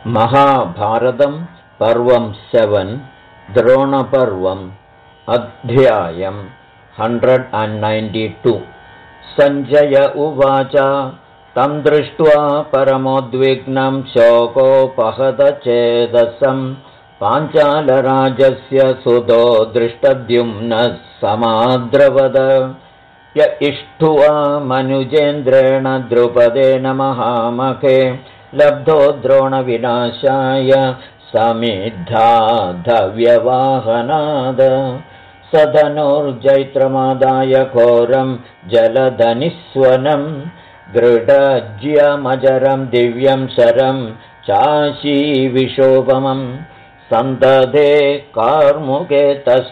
महाभारतं पर्वं 7 द्रोणपर्वम् अध्यायं 192। सञ्जय उवाच तं दृष्ट्वा परमोद्विग्नं शोकोपहतचेतसं पाञ्चालराजस्य सुतो दृष्टद्युम्नः समाद्रवद य इष्ठुवा मनुजेन्द्रेण द्रुपदेन महामखे लब्धो द्रोणविनाशाय समिद्धाधव्यवाहनाद स धनुर्जैत्रमादाय घोरं जलधनिस्वनं दृढज्यमजरं दिव्यं शरं चाशीविशोपमं सन्दधे कार्मुके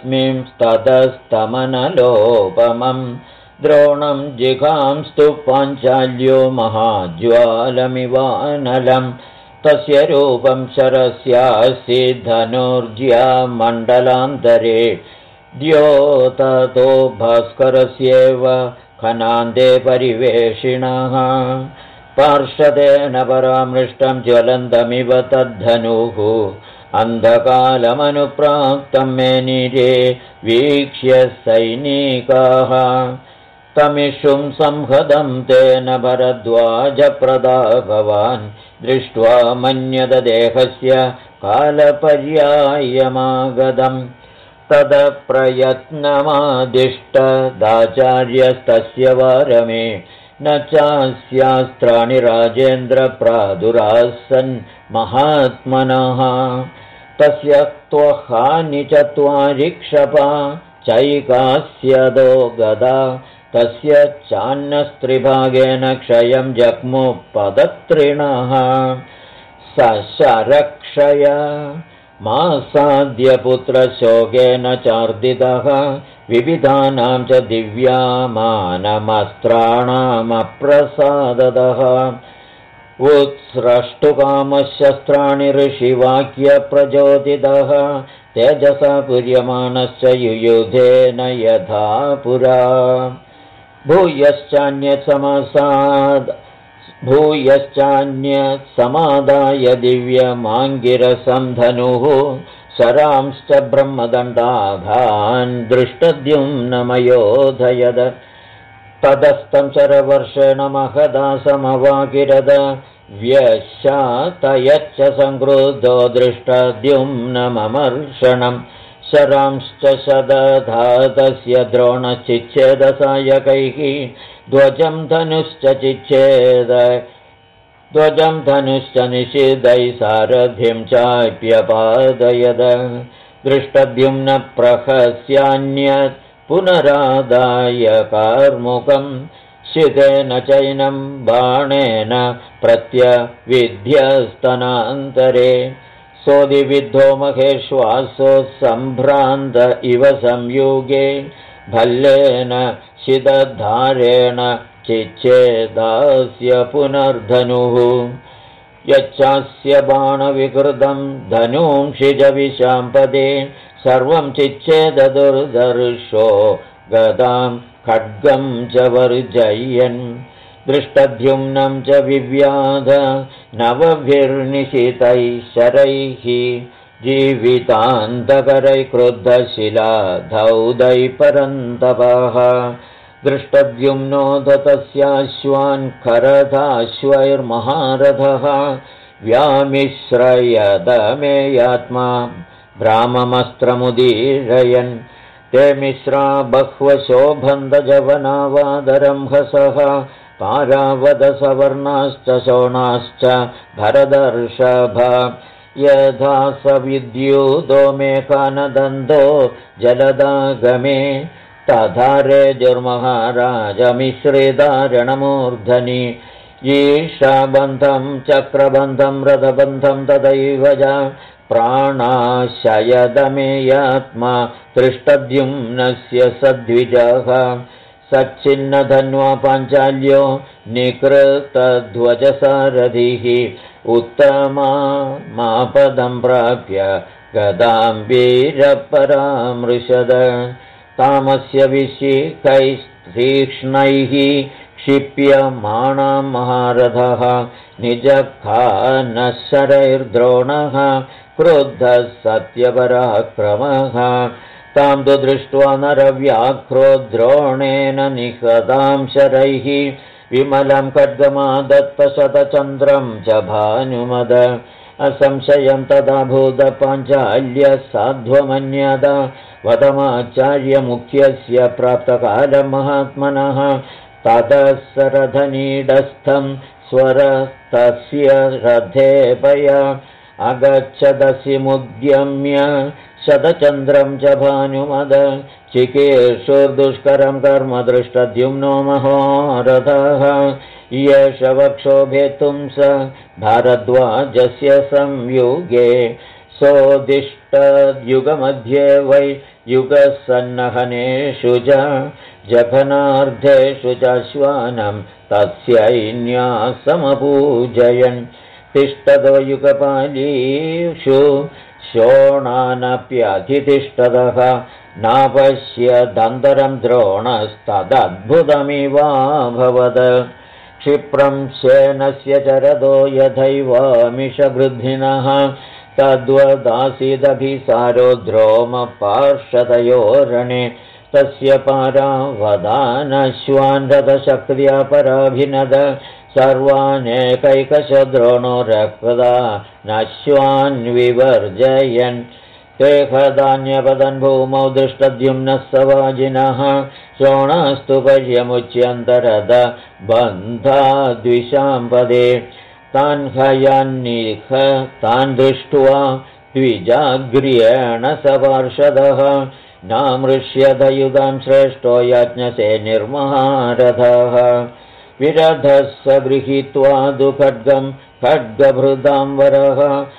तस्मिंस्ततस्तमनलोपमं द्रोणं जिघांस्तु पाञ्चाल्यो महाज्वालमिवानलं तस्य रूपं शरस्यासीत् धनुर्ज्यमण्डलान्तरे द्योततो भास्करस्येव खनान्ते परिवेशिणः पार्षदेन परामृष्टं ज्वलन्तमिव तद्धनुः अन्धकालमनुप्राप्तं मेनिरे वीक्ष्य सैनिकाः तमिषुं संहतं तेन भरद्वाजप्रतापवान् दृष्ट्वा मन्यतदेहस्य कालपर्यायमागतं तदप्रयत्नमादिष्टदाचार्यस्तस्य वारमे न चास्यास्त्राणि राजेन्द्रप्रादुरासन् महात्मनः तस्य त्वहानि चत्वारि क्षपा चैकास्यदो गदा तस्य चान्नस्त्रिभागेन क्षयं जग्मुपदत्रिणः सशरक्षय मासाद्यपुत्रशोकेन चार्दितः विविधानां च दिव्यामानमस्त्राणामप्रसादतः उत्स्रष्टुकामशस्त्राणि ऋषिवाक्यप्रचोदितः तेजसा पूर्यमाणश्च युयुधेन यथा पुरा भूयश्चान्यत् समादाय दिव्यमाङ्गिरसं धनुः शरांश्च ब्रह्मदण्डाघान् दृष्टद्युम्नमयोधयद तदस्तं शरवर्षेण महदासमवाकिरद व्यशातयच्च संक्रुद्धो दृष्टद्युम्नममर्षणम् शरांश्च शदधातस्य द्रोणश्चिच्छेदसायकैः ध्वजं धनुश्च निषिद्धैः सारथिं चाप्यपादयद दृष्टद्युम्नप्रहस्यान्यत् पुनरादाय कार्मुकं शितेन चैनं बाणेन प्रत्यविध्यस्तनान्तरे सोदिविद्धो महेश्वासो सम्भ्रान्त इव संयुगे भल्लेन शितधारेण चिच्छेदास्य पुनर्धनुः यच्चास्य बाणविकृतं धनुंषिजविशाम्पदे सर्वं चिच्छेददुर्दर्शो गदां खड्गं च वर्जयन् दृष्टद्युम्नं च विव्याध नवभिर्निशितैः शरैः जीवितान्तकरैः क्रुद्धशिलाधौदैः परन्तपः दृष्टद्युम्नो दतस्याश्वान् खरदाश्वैर्महारथः व्यामिश्रयदमेयात्मा भ्राममस्त्रमुदीरयन् ते मिश्रा बह्वशोभन्दजवनावादरंहसः पारावदसवर्णाश्च शोणाश्च भरदर्षभ यथा स विद्युतो मेकानदन्तो जलदागमे तथा रेजुर्महाराजमिश्रितारणमूर्धनि ईशाबन्धं चक्रबन्धं रथबन्धं तदैव च प्राणाशयदमेयात्मा दृष्टद्युम्नस्य सद्विजः सच्चिन्नधन्वा पाञ्चाल्यो निकृतध्वजसारथिः उत्तमापदं प्राप्य गदां वीरपरामृशद तामस्य विशिखैः तीक्ष्णैः क्षिप्यमाणां महारथः निजखानः शरैर्द्रोणः क्रुद्धः सत्यपराक्रमः तां तु दृष्ट्वा नरव्याघ्रो द्रोणेन निहतां शरैः विमलं खड्गमादत्तशतचन्द्रं च भानुमद असंशयं तदा भूतपाञ्चाल्यः साध्वमन्यत वदमाचार्यमुख्यस्य प्राप्तकालं महात्मनः ततः सरथनीडस्थं स्वरस्तस्य रथेपय अगच्छदसिमुद्यम्य शतचन्द्रं च भानुमद चिकीर्षुर्दुष्करं कर्म दृष्टद्युम्नो महोरथः येष वक्षोभेतुं स भारद्वाजस्य संयुगे सोदिष्टद्युगमध्ये वै युगसन्नहनेषु च जघनार्धेषु च श्वानं तस्यैन्यासमपूजयन् तिष्ठतो युगपालीषु शोणानप्यधितिष्ठतः नापश्यदन्तरं द्रोणस्तदद्भुतमिवाभवद क्षिप्रं शेनस्य चरदो यथैवामिषगृद्धिनः तद्वदासीदभिसारो द्रोमपार्षदयोरणे तस्य पारावदानश्वान् रथशक्त्या पराभिनद सर्वानेकैकशद्रोणो रक्तदा नश्वान् विवर्जयन् ते हदान्यपदन् भूमौ दृष्टद्युम्नः सवाजिनः शोणास्तु पर्यमुच्यन्तरद बन्धाद्विषाम्पदे तान् हयान्निह तान् दृष्ट्वा द्विजाग्र्येण सपार्षदः नामृष्यदयुधां श्रेष्ठो यज्ञसेनिर्महारथः विरधः स गृहीत्वा दुखड्गं खड्गभृतां वरः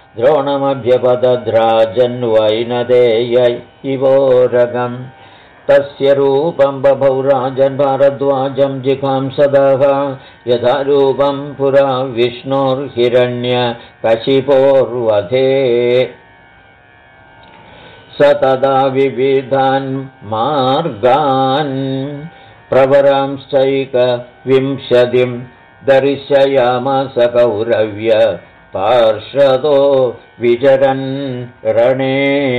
द्रोणमभ्यपदद्राजन्वैनदेय इवोरगम् तस्य रूपं बभौ राजन् भारद्वाजं जिघांसदः यथा रूपं पुरा विष्णोर्हिरण्यकशिपोर्वधे स तदा विविधान् मार्गान् प्रवरांश्चैकविंशतिं दर्शयामास कौरव्य पार्षदो विचरन् रणे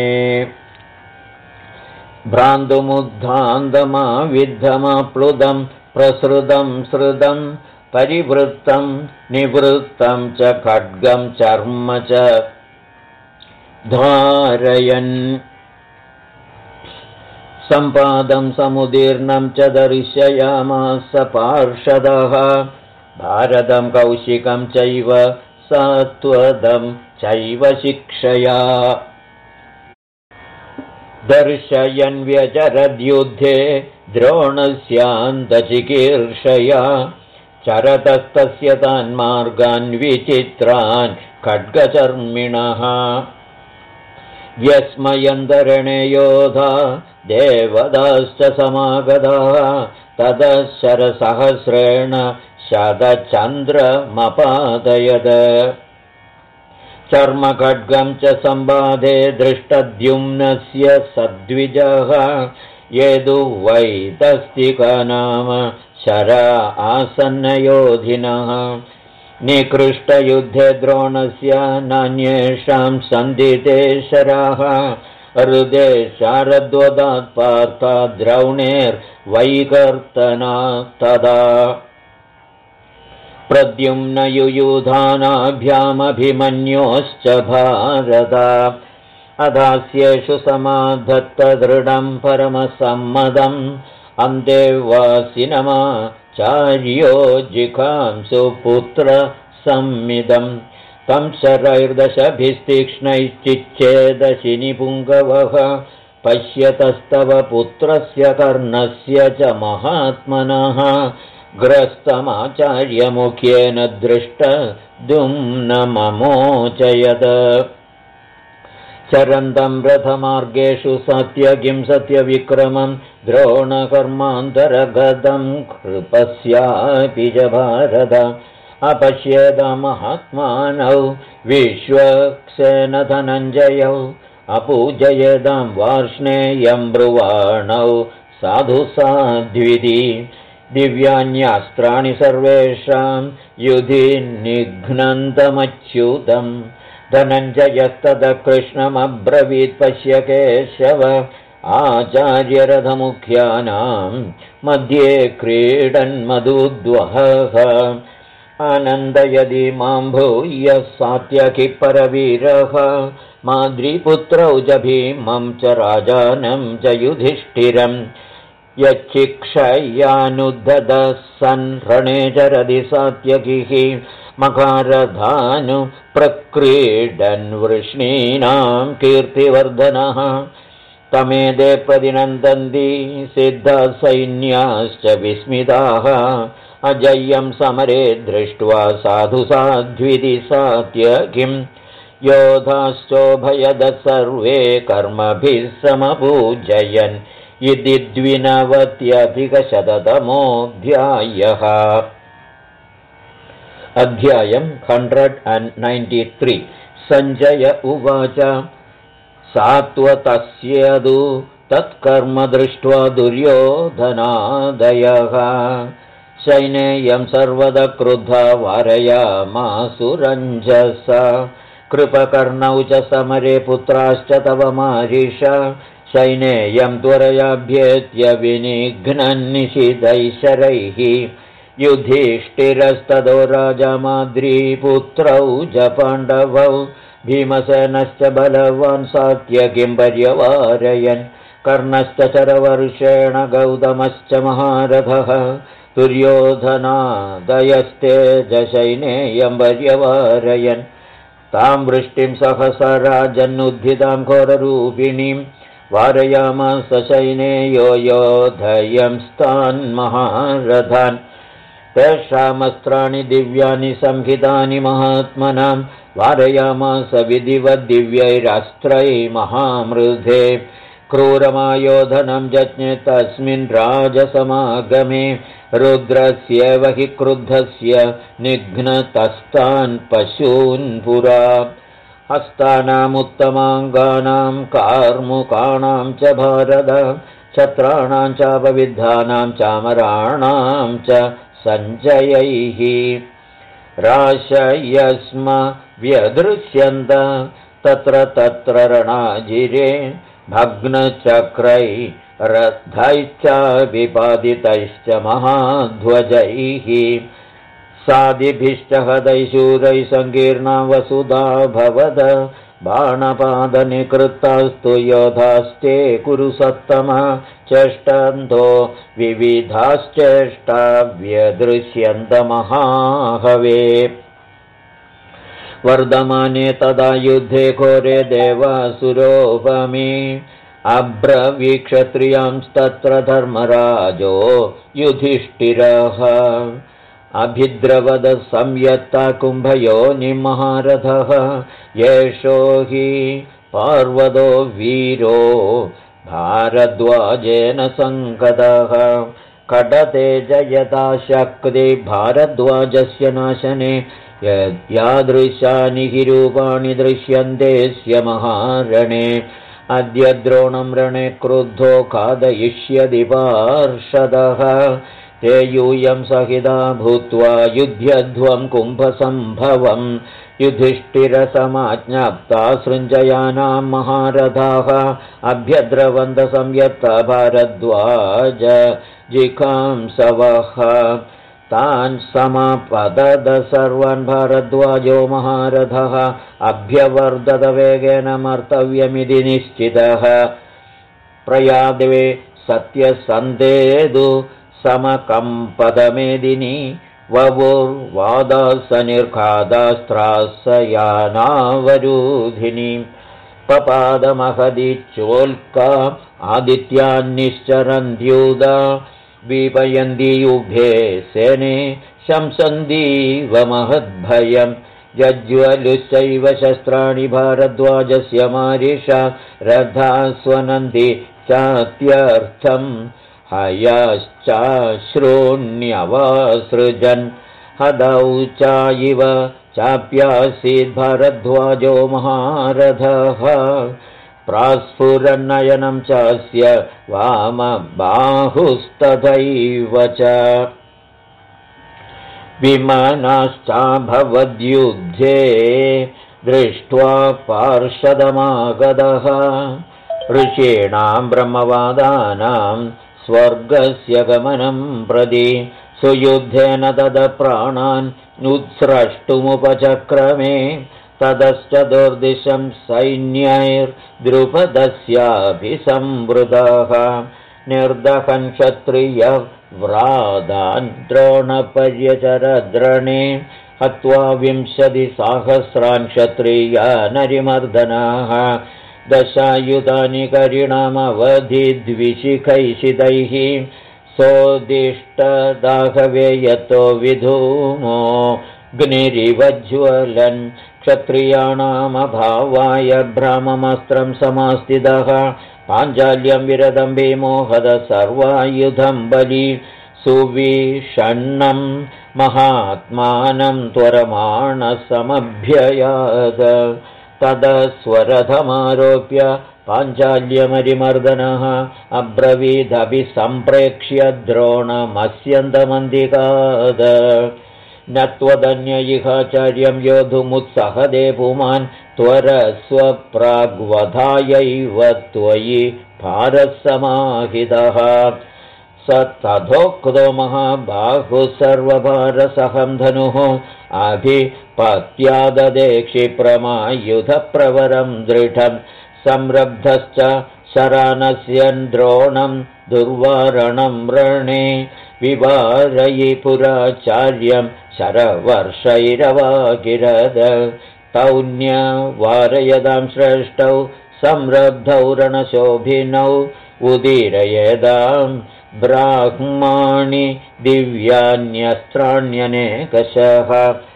भ्रान्तुमुद्धान्तमाविद्धमाप्लुतं प्रसृतं सृतं परिवृत्तं निवृत्तं च खड्गं चर्म च धारयन् सम्पादं समुदीर्णं च दर्शयामास पार्षदः भारतं कौशिकं चैव सत्वदं चैव शिक्षया दर्शयन् व्यचरद्युद्धे द्रोणस्यान्तचिकीर्षया चरतस्तस्य तान् मार्गान् विचित्रान् खड्गचर्मिणः व्यस्मयन्तरणे योधा देवदाश्च समागताः ततः शरसहस्रेण शतचन्द्रमपादयत् चर्मखड्गं च सम्बाधे दृष्टद्युम्नस्य सद्विजः यदुवैतस्तिकनाम शरा आसन्नयोधिनः निकृष्टयुद्धे द्रोणस्य नान्येषां सन्दिते शराः हृदे शारद्वदात् पार्था द्रौणेर्वैकर्तना तदा प्रद्युम्नयुयुधानाभ्यामभिमन्योश्च भारत अधास्येषु समाधत्तदृढं परमसम्मदम् अन्ते वासिनमाचार्यो जिघांसु पुत्रसम्मिदम् तं शरैर्दशभिस्तीक्ष्णैश्चिच्छेदशिनिपुङ्गवः पश्यतस्तव पुत्रस्य कर्णस्य च महात्मनः ग्रस्तमाचार्यमुख्येन दृष्टद्युम्नममोचयत् चरन्तं रथमार्गेषु सत्यगिं सत्यविक्रमं द्रोणकर्मान्तरगतं कृपस्यापि च भारत अपश्येद महात्मानौ विश्वक्सेनधनञ्जयौ अपूजयेदं वार्ष्णेयं ब्रुवाणौ साधु साध्विति दिव्यान्यास्त्राणि सर्वेषां युधि निघ्नन्तमच्युतम् धनञ्जयस्तद कृष्णमब्रवीत् पश्य केशव आचार्यरथमुख्यानां मध्ये क्रीडन्मधुद्वहः आनन्दयदि मां भूय सात्यकि परवीरः माद्रीपुत्रौ च भीमं च राजानं च युधिष्ठिरम् यच्चिक्षयानुद्धतः सन् रणे चरदि सात्यकिः मकारधानु प्रक्रीडन् वृष्णीनां कीर्तिवर्धनः तमेदे प्रतिनन्दन्ति सिद्धसैन्याश्च विस्मिताः अजय्यं समरे दृष्ट्वा साधु साध्विति सात्यकिम् योधाश्चोभयदः सर्वे कर्मभिः समपूजयन् इति 92 अध्यायम् 193 सञ्जय उवाच सात्वतस्यदु तत्कर्म दृष्ट्वा दुर्योधनादयः सैनेयं सर्वदा क्रुद्धा वारयामासुरञ्जसा कृपकर्णौ च समरे पुत्राश्च तव मारिष सैनेयं त्वरयाभ्येत्य विनिघ्नन्निशितैशरैः युधिष्ठिरस्तदो राजा माद्रीपुत्रौ च पाण्डवौ भीमसेनश्च बलवान् सात्यकिं पर्यवारयन् कर्णश्च चरवर्षेण गौतमश्च महारथः दुर्योधनादयस्तेजसैनेयं पर्यवारयन् तां वृष्टिं सहसा राजन्नुद्धितां घोररूपिणीं वारयामास सैनेयो योधयंस्तान्महारथान् तेषामस्त्राणि दिव्यानि संहितानि महात्मनां वारयामास विधिवद्दिव्यैरस्त्रै महामृधे क्रूरमायोधनं जज्ञे तस्मिन् राजसमागमे रुद्रस्यैव हि क्रुद्धस्य निघ्नतस्तान् पशून् पुरा हस्तानामुत्तमाङ्गानां कार्मुकाणां च भारत छत्राणां चापविद्धानां चामराणां च सञ्जयैः राशयस्म व्यदृश्यन्त तत्र तत्र रणाजिरे भग्नचक्रै रथैश्च विपादितैश्च महाध्वजैः सादिभिश्च हदैशूरैः सङ्कीर्णा वसुधा भवद बाणपादनिकृतास्तु योधास्ते कुरु सत्तमः चेष्टन्तो विविधाश्चेष्टा व्यदृश्यन्तमहाहवे वर्धमाने तदा युद्धे घोरे देवासुरोपमे अब्रवीक्षत्रियांस्तत्र धर्मराजो युधिष्ठिरः अभिद्रवद संयत्ता कुम्भयोनिमहारथः येषो हि पार्वतो वीरो भारद्वाजेन सङ्गतः कटतेज यथा शक्ति भारद्वाजस्य नाशने यादृशानि हि रूपाणि दृश्यन्तेऽस्य महारणे अद्य द्रोणं रणे क्रुद्धो खादयिष्यति पार्षदः ते यूयं सहिता भूत्वा युध्यध्वं कुम्भसम्भवम् युधिष्ठिरसमाज्ञप्ता सृञ्जयानां महारथाः अभ्यद्रवन्त संयत्त भारद्वाज जिघांसवः तान् समापदद सर्वान् भारद्वाजो महारथः अभ्यवर्धत वेगेन मर्तव्यमिति निश्चितः प्रयादवे सत्यसन्देदु समकम्पदमेदिनी ववुर्वादासनिर्घादास्त्रासयानावरूधिनी पपादमहदिचोल्का आदित्यान्निश्चरन्त्यूदा विपयन्तीयुभे सेने शंसन्दीव महद्भयम् जज्ज्वलुश्चैव शस्त्राणि भारद्वाजस्य मारिषा रथास्वनन्ति चात्यर्थम् हयाश्चाश्रूण्यवासृजन् हदौ चाइव चाप्यासीद् भारद्वाजो महारथः प्रास्फुरन्नयनं चास्य वामबाहुस्तथैव च विमनाश्चाभवद्युद्धे दृष्ट्वा पार्षदमागतः ऋषीणां ब्रह्मवादानां स्वर्गस्य गमनं प्रति सुयुद्धेन तदप्राणान् उत्स्रष्टुमुपचक्रमे ततश्चतुर्दिशं सैन्यैर्द्रुपदस्याभिसंवृतः निर्दहन् क्षत्रियव्रादान् द्रोणपर्यचरद्रणे हत्वा 20,000 क्षत्रिया नरिमर्दनाः दशायुधानि करिणामवधिद्विशिखैषितैः सोदिष्टदाहवे यतो विधूमो ग्निरिवज्ज्वलन् क्षत्रियाणामभावाय भ्राममस्त्रं समास्थितः पाञ्चाल्यं विरदं भीमो हद सर्वायुधं बलि सुविषण्णं महात्मानं त्वरमाणसमभ्ययाद तदस्वरथमारोप्य पाञ्चाल्यमरिमर्दनः अब्रवीदभिसम्प्रेक्ष्य द्रोणमस्यन्तमन्दिकाद न त्वदन्यैहाचार्यं योधुमुत्सहदे पुमान् त्वरस्वप्राग्वधायैव त्वयि भारसमाहितः स तथोक्तो महाबाहुः सर्वभारसहं धनुः अभिपत्याददे क्षिप्रमायुधप्रवरं दृढं संरब्धश्च शरानस्यन् द्रोणं दुर्वारणं रणे विवारयि पुराचार्यं शरवर्षैरवाकिरद तौन्यवारयदां श्रेष्ठौ संरब्धौ रणशोभिनौ उदीरयेदां ब्राह्माणि दिव्यान्यस्त्राण्यनेकशः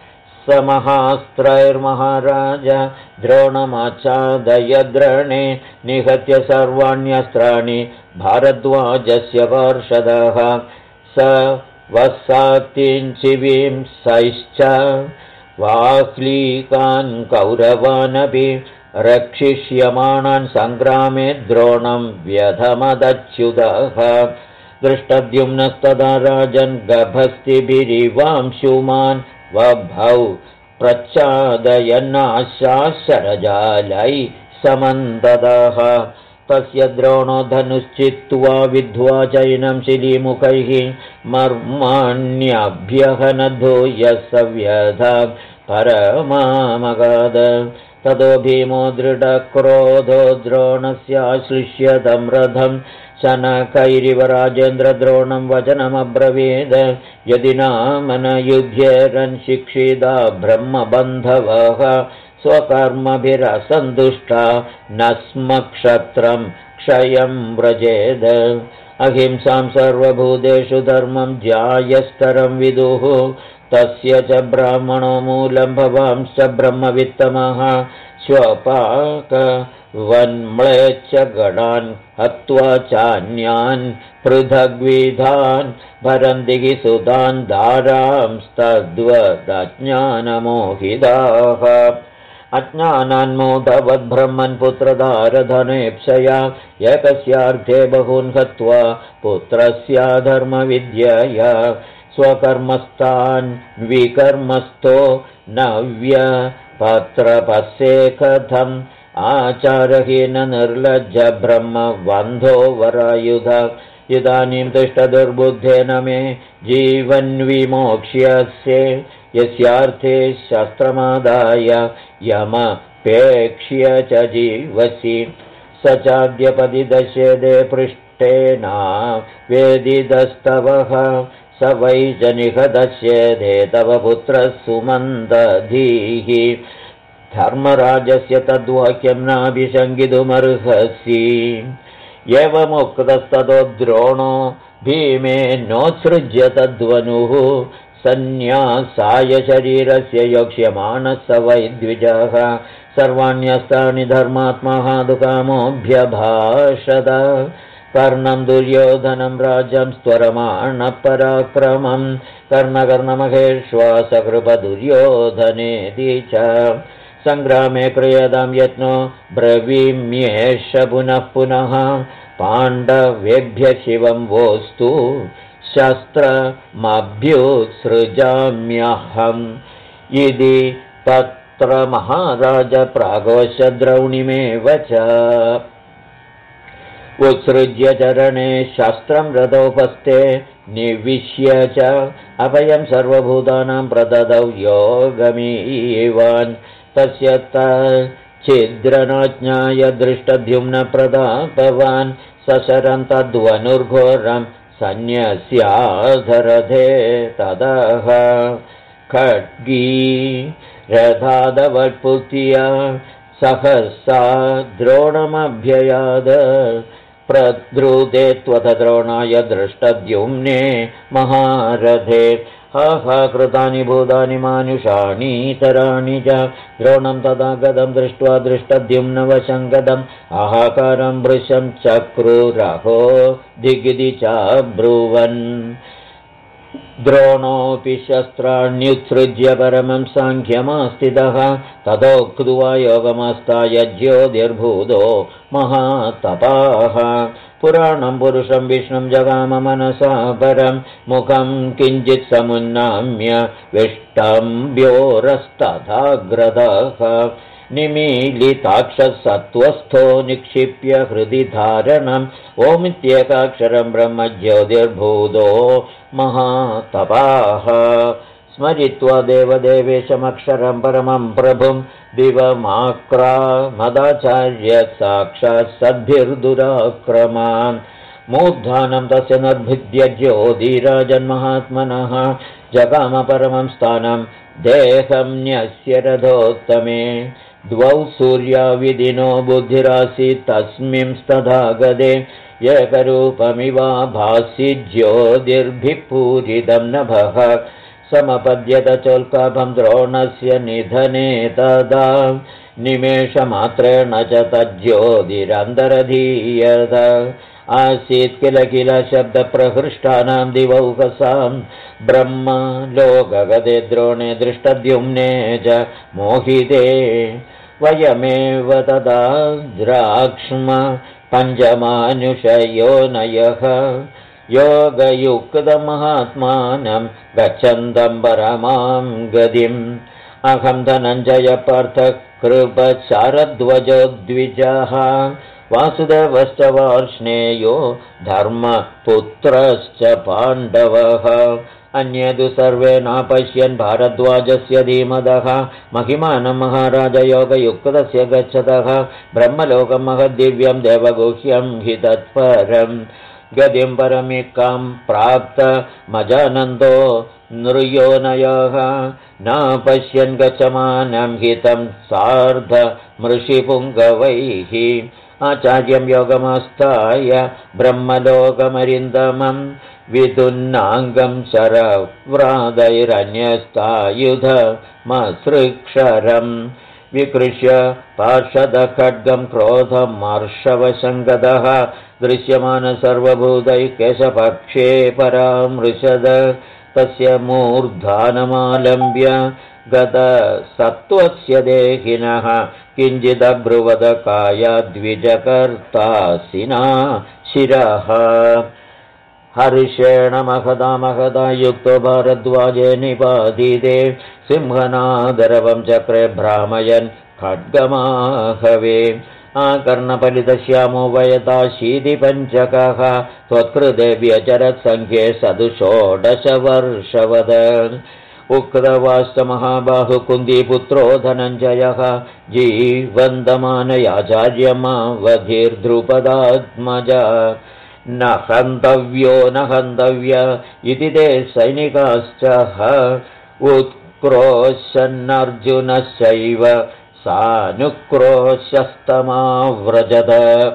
समहास्त्रैर्महाराज द्रोणमाचादयद्रणे निहत्य सर्वाण्यस्त्राणि भारद्वाजस्य पार्षदः स वसातिञ्चिवीं सैश्च वाह्लीकान् कौरवानपि रक्षिष्यमाणान् सङ्ग्रामे द्रोणं व्यधमदच्युतः दृष्टद्युम्नस्तदा राजन् गभस्तिभिरिवांशुमान् वभौ प्रच्छादयन्नाशाशरजालै समन्ददः तस्य द्रोणो धनुश्चित्वा विद्ध्वा चैनं शिलीमुखैः मर्माण्यभ्यहनधूयः सव्यधा परमामगाद ततो भीमो दृढक्रोधो द्रोणस्याश्लिष्यतं रथं शनकैरिव राजेन्द्रद्रोणं वचनमब्रवीद यदि नाम न युध्येरन् शिक्षिता ब्रह्मबन्धवः स्वकर्मभिरसन्तुष्टा न स्म क्षत्रं क्षयं व्रजेद अहिंसां सर्वभूतेषु धर्मं ज्यायस्तरं विदुः तस्य च ब्राह्मणो मूलं भवांश्च ब्रह्मवित्तमः स्वपाकवन्म्लेच्च गणान् हत्वा चान्यान् पृथग्विधान् भरन्ति सुतान् दारांस्तद्वदज्ञानमोहिताः अज्ञानान्मोदवद्ब्रह्मन् पुत्रधारधनेप्सया एकस्यार्थे बहून् हत्वा पुत्रस्याधर्मविद्यया स्वकर्मस्तान् विकर्मस्थो नव्यपत्रपस्ये कथम् आचारहीन निर्लज्ज ब्रह्मबन्धो वरायुध इदानीं तिष्ठदुर्बुद्धेन मे जीवन्विमोक्ष्यसे यस्यार्थे शस्त्रमादाय यमपेक्ष्य च जीवसि स चाद्यपदि दश्यते पृष्ठेना वेदितस्तवः स वै जनिहदस्यते तव पुत्रः सुमन्दधीः धर्मराजस्य तद्वाक्यं नाभिशङ्कितुमर्हसि एवमुक्तस्ततो द्रोणो भीमेनोत्सृज्य तद्वनुः सन्न्यासाय शरीरस्य योक्ष्यमाणः स वै द्विजः सर्वाण्यस्तानि धर्मात्मः दुकामोऽभ्यभाषत कर्णं दुर्योधनं राजं स्त्वरमाणपराक्रमं कर्णकर्णमहेश्वासकृपदुर्योधनेति च सङ्ग्रामे क्रियतां यत्नो ब्रवीम्येष पुनः पुनः पाण्डवेभ्य शिवं वोस्तु शस्त्रमभ्युत्सृजाम्यहम् इति तत्र प्रागोशद्रौणिमेव च उत्सृज्य चरणे शस्त्रं रथोपस्थे निविश्य च अभयं सर्वभूतानां प्रददौ योगमीवान् तस्य छिद्रनाज्ञाय दृष्टद्युम्न प्रदातवान् सशरं तद्वनुर्घोरं सन्न्यस्याधरथे ततः खड्गी रथादवत्पुत्या सहसा द्रोणमभ्ययाद प्रद्रुते त्वद्रोणाय दृष्टद्युम्ने महारथे कृतानि भूतानि मानुषाणीतराणि च द्रोणं तदा गदं दृष्ट्वा दृष्टद्युम्नवशङ्गदम् आहाकारं भृशं चक्रुरहो दिगिदि चाब्रुवन् द्रोणोऽपि शस्त्राण्युत्सृज्य परमं साङ्ख्यमास्थितः ततोक्त्वा योगमस्ताय ज्योतिर्भूतो महातपाः पुराणं पुरुषं विष्णुं जगाम मनसा परं मुखं किञ्चित् समुन्नाम्य विष्टम्ब्योरस्तथाग्रदः निमीलिताक्षसत्त्वस्थो निक्षिप्य हृदि धारणम् ओमित्येकाक्षरं ब्रह्म ज्योतिर्भूतो महातपाः स्मरित्वा देवदेवेशमक्षरं परमं प्रभुं दिवमाक्रामदाचार्य साक्षात् सद्भिर्दुराक्रमान् मूर्धानं तस्य निर्भिद्य ज्योतिराजन्महात्मनः जगाम परमं स्थानं देहं न्यस्य रथोत्तमे द्वौ सूर्याविदिनो बुद्धिरासीत् तस्मिंस्तथा गदे एकरूपमिवाभासि ज्योतिर्भिः पूरितं नभः समपद्यत चोल्काभं द्रोणस्य निधने तदा निमेषमात्रेण च तज्ज्योतिरन्तरधीयत आसीत् किल किल शब्दप्रहृष्टानां दिवौकसां ब्रह्म लोकगते द्रोणे दृष्टद्युम्ने च मोहिते वयमेव तदा द्राक्ष्म पञ्चमानुषयोनयः योगयुक्तमहात्मानं गच्छन्तं परमां गतिम् अहं धनञ्जय पार्थः कृपशारद्वजो द्विजः वासुदेवश्च वार्ष्णेयो धर्मपुत्रश्च पाण्डवः अन्ये तु सर्वे नापश्यन् भारद्वाजस्य धीमदः महिमानं महाराजयोगयुक्तस्य गच्छतः ब्रह्मलोकं महद्दिव्यं देवगुह्यं हि तत्परम् गतिं परमिकां प्राप्त मजानन्दो नृयोनयः नापश्यन् गच्छमानं हितं सार्ध मृषिपुङ्गवैः आचार्यं योगमास्ताय ब्रह्मलोकमरिन्दमं विदुन्नाङ्गं शरव्रादैरन्यस्तायुधमसृक्षरम् विकृष्य पार्षदखड्गं क्रोधमर्षवशङ्गदः दृश्यमान सर्वभूतैः केशपक्षे परामृशद तस्य मूर्धानमालम्ब्य गतसत्त्वस्य देहिनः किञ्चिदब्रुवदकायाद्विजकर्तासिना शिरः हर्षेण महदा युक्तो भारद्वाजे निपातिते सिंहनादरवं चक्रे भ्रामयन् खड्गमाहवे आकर्णपलितश्यामो वयताशीतिपञ्चकः त्वत्कृते व्यचरत् सङ्ख्ये सदुषोडशवर्षवद उक्तवाश्च महाबाहुकुन्दीपुत्रो धनञ्जयः जीवन्दमानयाचार्यमावधिर्द्रुपदात्मज न हन्तव्य इति ते सैनिकाश्च उत्क्रोशन्नर्जुनश्चैव सानुक्रोशस्तमाव्रजत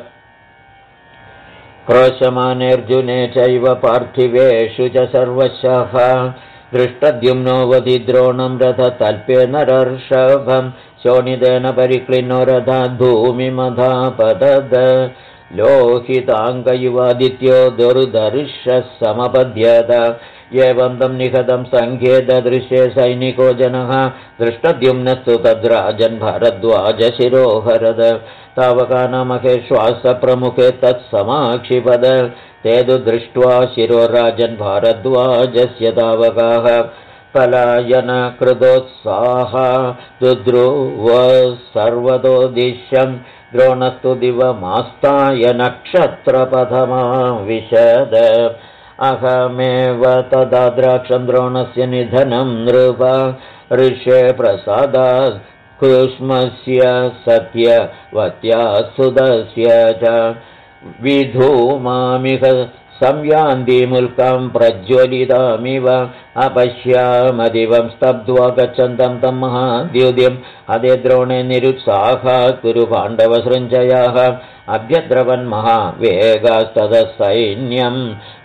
क्रोशमानेऽर्जुने चैव पार्थिवेषु च सर्वशः दृष्टद्युम्नो वधिद्रोणं रथतल्पेन रर्षभं शोणितेन परिक्लिन्नो रथात् भूमिमधापतद लोहिताङ्गयुवादित्यो दुर्दर्शः समपद्यत एवं तं निहतं सङ्ख्ये ददृश्ये सैनिको जनः दृष्टद्युम्नस्तु तद्राजन् भारद्वाजशिरोहरद तावकानामहे श्वासप्रमुखे तत्समाक्षिपद ते तु दृष्ट्वा शिरोराजन् भारद्वाजस्य तावकाः पलायनकृतोत्साह दुद्रुव सर्वतो दिश्यम् द्रोणस्तु दिवमास्ताय नक्षत्रपथमा विशद अहमेव तदा द्राक्षं द्रोणस्य निधनं नृप ऋषे प्रसादात् कृष्मस्य सत्यवत्यासुदस्य च विधूमामिह संयान्तिमुल्कां प्रज्वलितामिव अपश्यामदिवं स्तब्ध्वा गच्छन्तं तं महाद्युतिम् अदे द्रोणे निरुत्साहात् कुरु पाण्डवसृञ्जयाः अभ्यद्रवन्महावेगास्ततः सैन्यं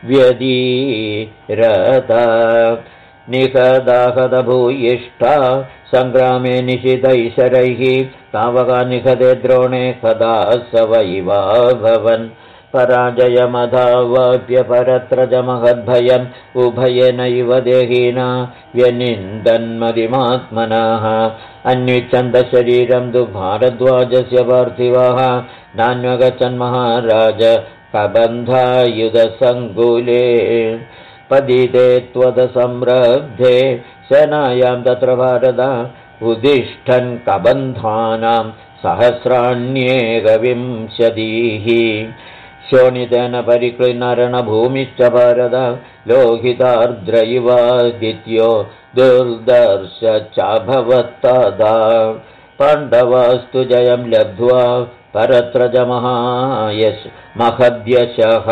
व्यदीरत निहदाहदभूयिष्ठा सङ्ग्रामे निशितैशरैः तावका निहते द्रोणे कदा स वैवा भवन् पराजयमधावाप्य परत्रजमहद्भयम् उभयेनैव देहिना व्यनिन्दन्मदिमात्मनः अन्विच्छन्दशरीरं तु भारद्वाजस्य पार्थिवः नान्वगच्छन्महाराज कबन्धायुधसङ्कुले पतिते त्वदसंरब्धे सेनायां तत्र भारत उदिष्ठन् कबन्धानां सहस्राण्येकविंशतिः शोणितेन परिक्लिन्नरणभूमिश्च भारत लोहितार्द्रैवादित्यो दुर्दर्श चाभवत्तदा पाण्डवास्तु जयं लब्ध्वा परत्रजमहायश महद्यशः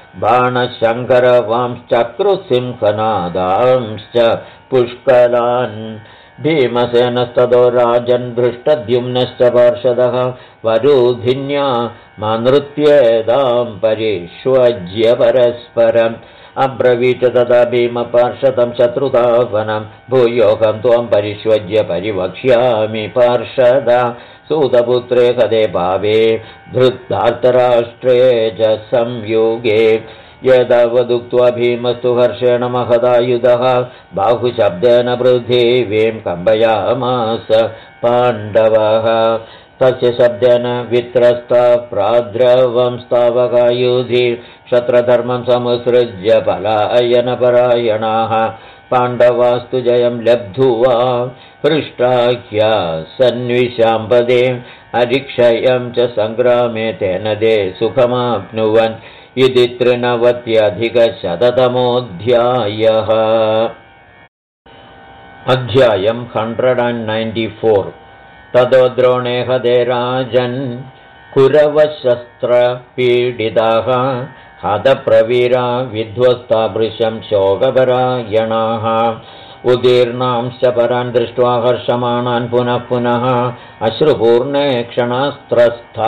बाणशङ्करवांश्चक्रुसिंहनादांश्च पुष्कलान् भीमसेनस्ततो राजन् दृष्टद्युम्नश्च पार्षदः वरूधिन्या मानृत्येदां परिष्वज्य परस्परम् अब्रवीत तदा भीमपार्षदं शत्रुतापनं भूयोऽहं त्वां परिष्वज्य परिवक्ष्यामि पार्षद सूतपुत्रे कदे भावे धृतार्तराष्ट्रे च संयुगे यदावदुक्त्वा भीमस्तु हर्षेण महदायुधः बाहुशब्देन पृथिवीं कम्पयामास पाण्डवः तस्य शब्देन वित्रस्ता प्राद्रवं स्तावकायुधि क्षत्रधर्मं समुत्सृज्य पलायनपरायणाः पाण्डवास्तु जयं लब्ध्वा हृष्टाख्या सन्विशाम्पदे अरिक्षयं च सङ्ग्रामे तेन ते सुखमाप्नुवन् इति 93-अधिकशततमोऽध्यायः। अध्यायं 194। ततो द्रोणे हते राजन् कुरवशस्त्रपीडिताः हतप्रवीरा विध्वस्ता भृशं शोकपरायणाः उदीर्णांश्च परान् दृष्ट्वा हर्षमाणान् पुनः पुनः अश्रुपूर्णे क्षणास्त्रस्था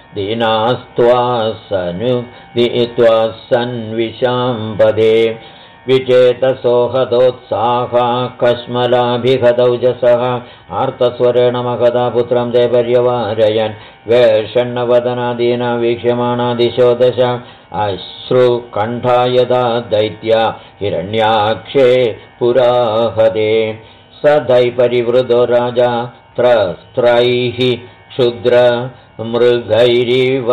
दीनास्त्वा सन्विशाम्पदे विचेतसो हतोत्साहा कश्मलाभिहतौजसः आर्तस्वरेण महदा पुत्रं ते पर्यवारयन् वेषण्णवदनादीना वीक्ष्यमाणादिशो दश अश्रुकण्ठा यदा दैत्या हिरण्याक्षे पुराहते स दैपरिवृतो राजा त्रस्त्रैः क्षुद्रमृगैरिव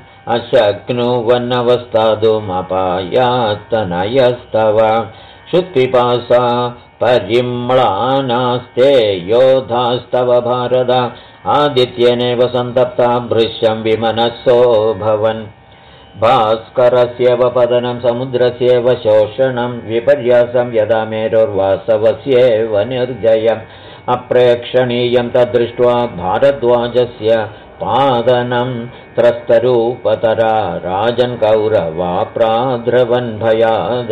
अशक्नुवन्नवस्तादुमपायात्तनयस्तव शुक्तिपासा परिम्लानास्ते योधास्तव भारत आदित्यनेव सन्तप्ता भृश्यं विमनस्सो भवन् भास्करस्यैव पतनं समुद्रस्यैव शोषणं विपर्यासं यदा मेरोर्वासवस्यैव निर्जयम् अप्रेक्षणीयं तद्दृष्ट्वा भारद्वाजस्य पादनं त्रस्तरूपतरा राजन् कौरवा प्राद्रवन् भयाद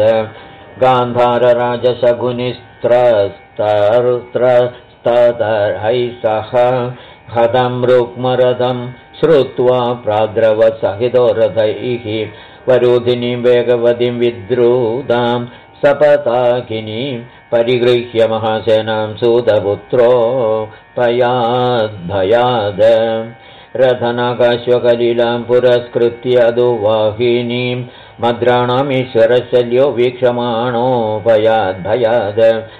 गान्धारराजशकुनिस्त्रस्तर्त्रस्ततर्हैः सह हतं रुक्मरथं श्रुत्वा प्राद्रवसहितो रथैः वरूधिनीं वेगवतीं विद्रुतां सपताकिनीं परिगृह्य महासेनां सूतपुत्रो पयाद्भयाद रथनागाश्वकलिलां पुरस्कृत्य दुवाहिनीं मद्राणामीश्वरशल्यो वीक्षमाणोपयाद्भयाद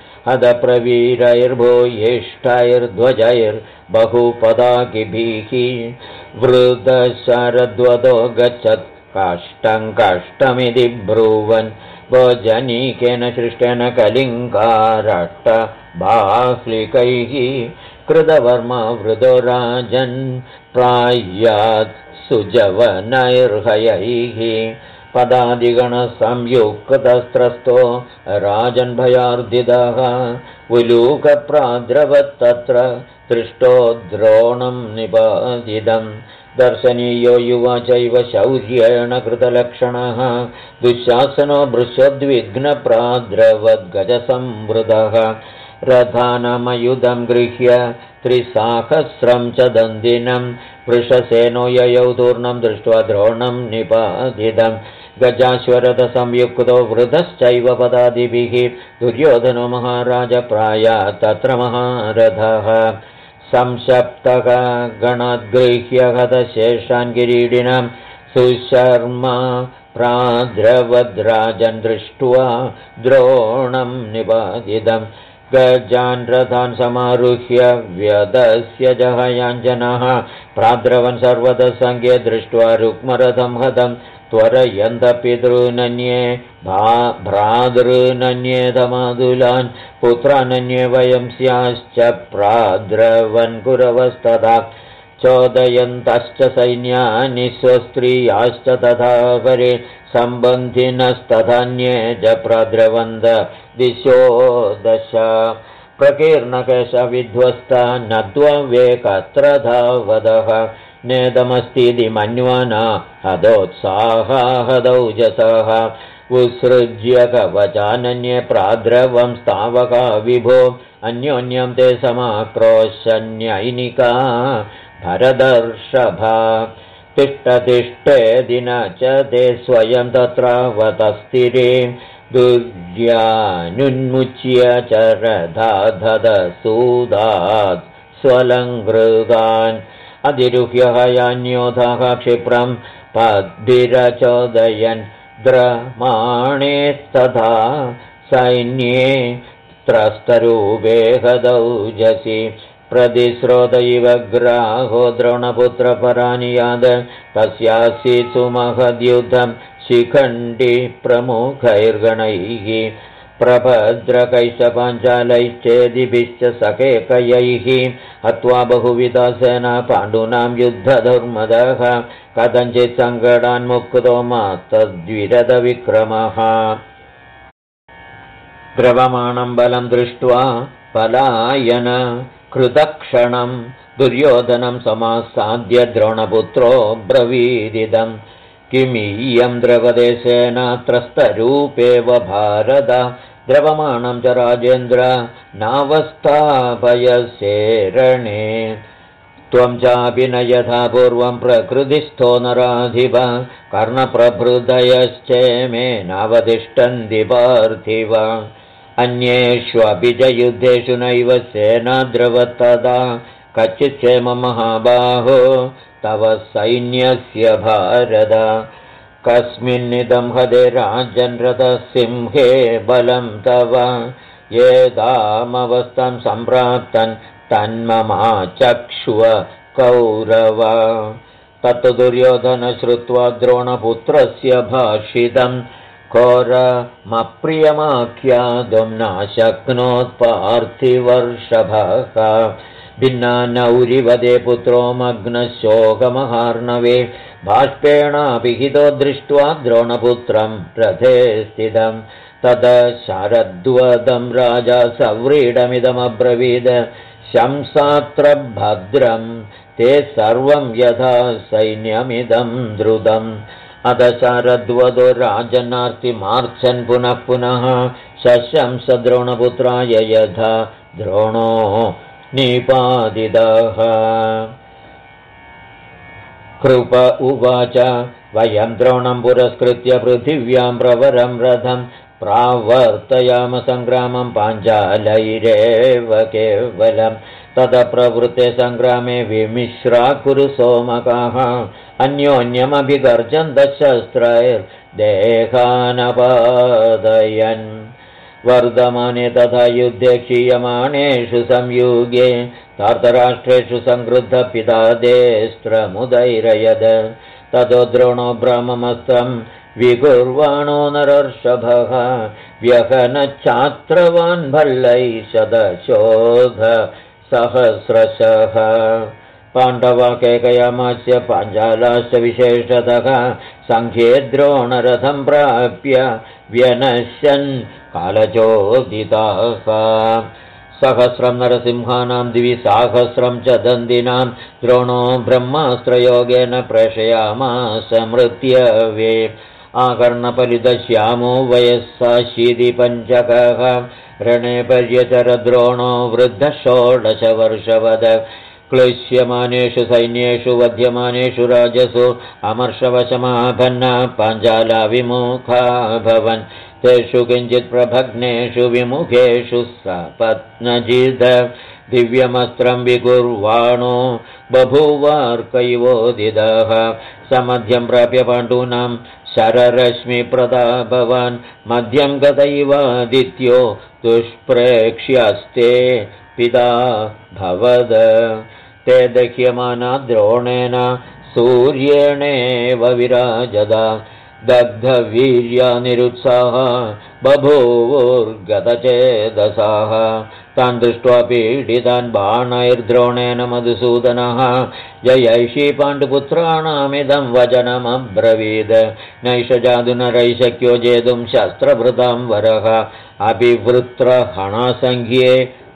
हदप्रवीरैर्भूयिष्ठैर्ध्वजैर्बहुपदाकिभिः वृद्धशरद्वदो गच्छत् काष्ठमिति ब्रुवन् भोजनीकेन सृष्टेन कलिङ्गारट्टबाह्लिकैः कृतवर्मा वृदो राजन् प्रायात् सुजवनैर्हयैः पदादिगणसंयुक्तस्त्रस्तो राजन्भयार्दितः उलूकप्राद्रवत्तत्र दृष्टो द्रोणं निपादितम् दर्शनीयो युवा चैव शौर्येण कृतलक्षणः दुःशासनो भृशोद्विग्नप्राद्रवद्गजसंवृतः रथानमयुधं गृह्य 300 च दन्दिनं वृषसेनो ययौ तूर्णं दृष्ट्वा द्रोणं निपादितं गजाश्वरथसंयुक्तो वृधश्चैव पदादिभिः दुर्योधनो महाराज प्रायात् तत्र महारथः संशप्तः गणाद्गृह्य हतशेषान् किरीटिनां सुशर्मा प्राद्रवद्राजन् दृष्ट्वा द्रोणं निपादितम् गजान् रथान् समारुह्य व्यदस्य जहयाञ्जनः प्राद्रवन् सर्वतः सङ्ख्ये दृष्ट्वा रुक्मरथं हतं त्वरयन्तपितॄनन्ये भ्रातॄनन्येधमादुलान् पुत्रानन्ये वयं स्याश्च प्राद्रवन् कुरवस्तथा चोदयन्तश्च सैन्यानि स्वस्त्रियाश्च तथा परे सम्बन्धिनस्तथान्ये च प्राद्रवन्त दिशो दश प्रकीर्णकेशविध्वस्ता नद्ववेकत्र धावदः नेदमस्तीति मन्वाना हदोत्साहदौजसः उत्सृज्य कवचानन्ये प्राद्रवं स्थावका विभो अन्योन्यं ते समाक्रोशन्यैनिका भरदर्षभा तिष्ठतिष्ठेदि न च ते स्वयं तत्रावतस्थिरे दुर्यानुन्मुच्य च रथाधदसूदात् स्वलङ्कृतान् अधिरुह्य हयान्योधाः क्षिप्रं पद्भिरचोदयन् द्रमाणेस्तथा सैन्ये त्रस्तरूपे हदौजसि प्रतिस्रोत इव ग्राहो द्रोणपुत्रपरानियाद तस्यासीत् सुमहद्युद्धं शिखण्डी प्रमुखैर्गणैः प्रभद्रकैश्च पाञ्चालैश्चेदिभिश्च सकेकयैः हत्वा बहुविधा सेना पाण्डूनां युद्धधर्मदः कथञ्चित् सङ्कटान्मुक्तो मास्तद्विरदविक्रमः द्रवमाणं बलं दृष्ट्वा पलायन कृतक्षणं दुर्योधनं समासाद्य द्रोणपुत्रो ब्रवीदिदं किमीयं द्रवदेशेन त्रस्तरूपेव भारत द्रवमाणं च राजेन्द्र नावस्थापयसेरणे त्वं चापि न यथा पूर्वं प्रकृतिस्थो नराधिप कर्णप्रभृतयश्चेमे नावतिष्ठन्ति पार्थिव अन्येष्वपि च युद्धेषु नैव सेनाद्रवत्तदा कच्चिच्चेममहाबाहो तव सैन्यस्य भारत कस्मिन्निदं हदे राजन्रथसिंहे बलं तव येदामवस्थं सम्प्राप्तन् तन्ममाचक्ष्व कौरव तत् दुर्योधन श्रुत्वा द्रोणपुत्रस्य भाषितं घोरमप्रियमाख्यातुं नाशक्नोत्पार्थिवर्षभः भिन्नानौरिवदे पुत्रो मग्नशोकमहार्णवे बाष्पेणाभिहितो दृष्ट्वा द्रोणपुत्रं रथे स्थितं तद शारद्वदं राजा सव्रीडमिदमब्रवीद शंसात्र भद्रं ते सर्वं यथा सैन्यमिदं द्रुतम् अथ शारद्वदो राजनार्तिमार्च्छन् पुनः पुनः शशंस द्रोणपुत्राय यथा द्रोणो निपादितः कृप उवाच वयं द्रोणं पुरस्कृत्य पृथिव्यां प्रवरं रथं प्रावर्तयाम सङ्ग्रामं पाञ्चालैरेव केवलं तदप्रवृत्ते सङ्ग्रामे विमिश्रा कुरु सोमकाः अन्योन्यमभिगर्जन्तशस्त्रैर्देहानपादयन् वर्धमाने तथा युद्धे क्षीयमाणेषु संयुगे धार्तराष्ट्रेषु संक्रुद्धपितादेस्त्रमुदैरयद ततो द्रोणो ब्रह्ममस्त्रं विकुर्वाणो नरर्षभः व्यहनच्छात्रवान् भल्लैः शतशोध सहस्रशः पाण्डवा केकयामास्य पाञ्चालाश्च विशेषतः सङ्ख्ये द्रोणरथं प्राप्य व्यनश्यन् कालचोदिताः सहस्रं नरसिंहानां द्विसाहस्रं च दन्दिनां द्रोणो ब्रह्मास्त्रयोगेन प्रेषयामास मृत्यवे आकर्णपलितश्यामो वयस्साशीतिपञ्चकः रणे पर्यचरद्रोणो वृद्धषोडशवर्षवद क्लिश्यमानेषु सैन्येषु वध्यमानेषु राजसु अमर्षवशमाभन्ना पाञ्चाला विमुखा भवन् तेषु किञ्चित् प्रभग्नेषु विमुखेषु सपत्नजिद दिव्यमस्त्रं विकुर्वाणो बभूवार्कैवोदितः समध्यं प्राप्य पाण्डूनां शररश्मिप्रदाभवान् मध्यं गतैवादित्यो दुष्प्रेक्ष्यस्ते पिता भवद ते दह्यमाना द्रोणेन सूर्येणेव विराजदा दग्धवीर्या निरुत्साह बभूवुर्गतचेदसाः तान् दृष्ट्वा पीडितान् बाणैर्द्रोणेन मधुसूदनः जयैषी पाण्डुपुत्राणामिदं वचनमब्रवीद नैष जादुनरैः शक्यो जेतुं शस्त्रभृतां वरः अभिवृत्रहणासङ्ख्ये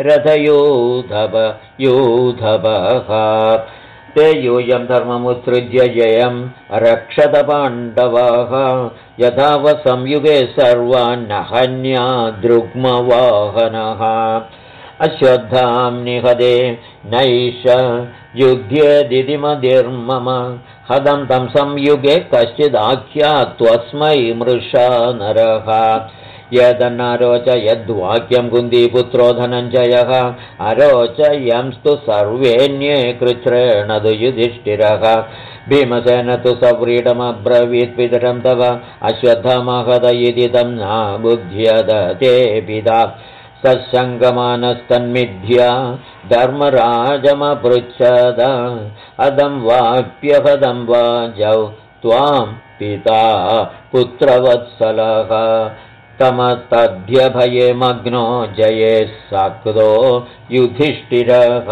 रथयूथपः ते यूयं धर्ममुत्सृज्य जयं रक्षत पाण्डवाः यथावत् संयुगे सर्वान्नहन्या द्रुग्मवाहनः अश्वत्थां निहदे नैष युध्येदिति मदिर्मम हदं तं संयुगे कश्चिदाख्यात्वस्मै मृषा नरः यदनारोच यद्वाक्यं कुन्दीपुत्रो धनञ्जयः अरोचयंस्तु सर्वेऽन्ये कृच्छ्रेण तु युधिष्ठिरः भीमसेन तु सव्रीडमब्रवीत् पितरं तव अश्वत्थामहद इति तं नाबुध्यत ते पिता सशङ्कमानस्तन्मिथ्या धर्मराजमपृच्छद अदं वाप्यहदं वाजौ त्वां पिता पुत्रवत्सलः तमस्तद्यभये मग्नो जये सक्तो युधिष्ठिरः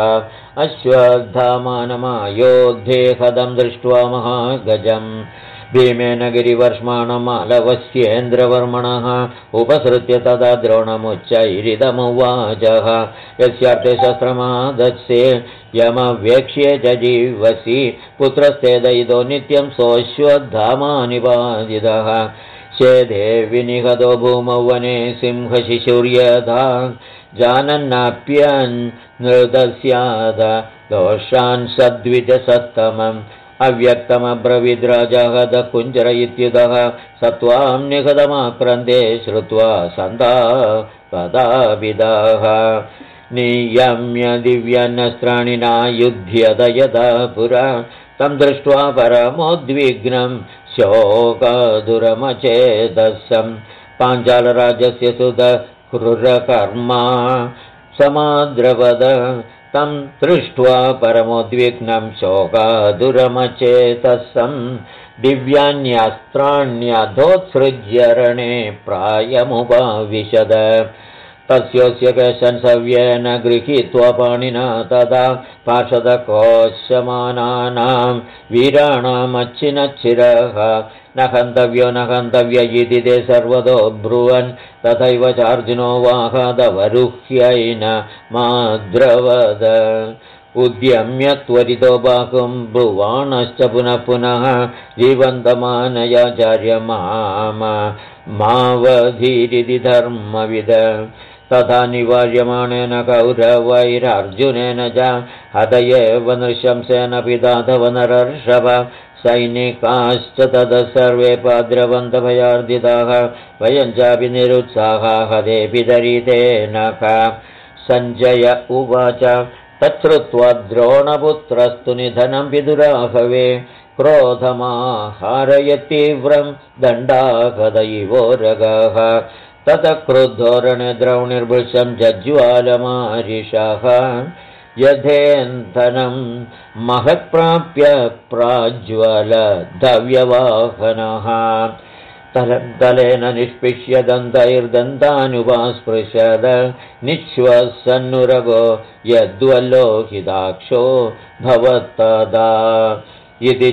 अश्वत्थामानमायोध्ये हदं दृष्ट्वा महागजम् भीमेन गिरिवर्ष्माणमालवस्येन्द्रवर्मणः उपसृत्य तदा द्रोणमुच्चैरिदमुवाचः यस्यार्थे शस्त्रमादत्से यमवेक्ष्ये च जीवसि पुत्रस्ते दयितो नित्यं सोऽश्वत्थामानिपादितः शेदे विनिहतो भूमौ वने सिंहशिशुर्यथा जानन्नाप्यन् नृतस्याद दोषान् सद्विजसत्तमम् अव्यक्तमब्रवीद्राजः कुञ्जर इत्युतः सत्वां निहतमाक्रन्दे श्रुत्वा सन्तापदाभिदाः नियम्य दिव्यान्नस्त्राणि नायुध्यत यदा पुरा तं दृष्ट्वा परमोद्विग्नं शोकादुरमचेतसं पाञ्चालराजस्य सुत क्रूरकर्मा समाद्रवद तं दृष्ट्वा परमोद्विग्नं शोकादुरमचेतसं दिव्यान्यस्त्राण्यधोत्सृज्य रणे प्रायमुपाविशद तस्योस्य केशन् सव्येन गृहीत्वा पाणिना तदा पार्षदकोशमानानां वीराणामच्चिनच्छिरः न हन्तव्य इति ते सर्वतो ब्रुवन् तथैव चार्जुनो वाहदवरुह्यैन माद्रवद उद्यम्य त्वरितो बाहुं ब्रुवाणश्च पुनः पुनः जीवन्तमानयाचार्यमावधीरिति धर्मविद तथा निवार्यमाणेन कौरवैरार्जुनेन च हत एव नृशंसेन पिताधव नरर्षभ सैनिकाश्च ततः सर्वे पाद्रवन्तभयार्दिताः वयं चापि निरुत्साहाः हते पितरितेन सञ्जय उवाच तच्छ्रुत्वा द्रोणपुत्रस्तु निधनं विदुराहवे क्रोधमाहारयतीव्रं दण्डाकदयिवोरगः ततः क्रुद्धोरणे द्रौणिर्भृशं जज्ज्वालमारिषः यथेन्धनं महत्प्राप्य प्राज्वलधव्यवाहनः तलेन निष्पिष्य दन्तैर्दन्तानुपास्पृशद निःश्वसन्नुरगो यद्वल्लोहिताक्षो भवत्तदा इति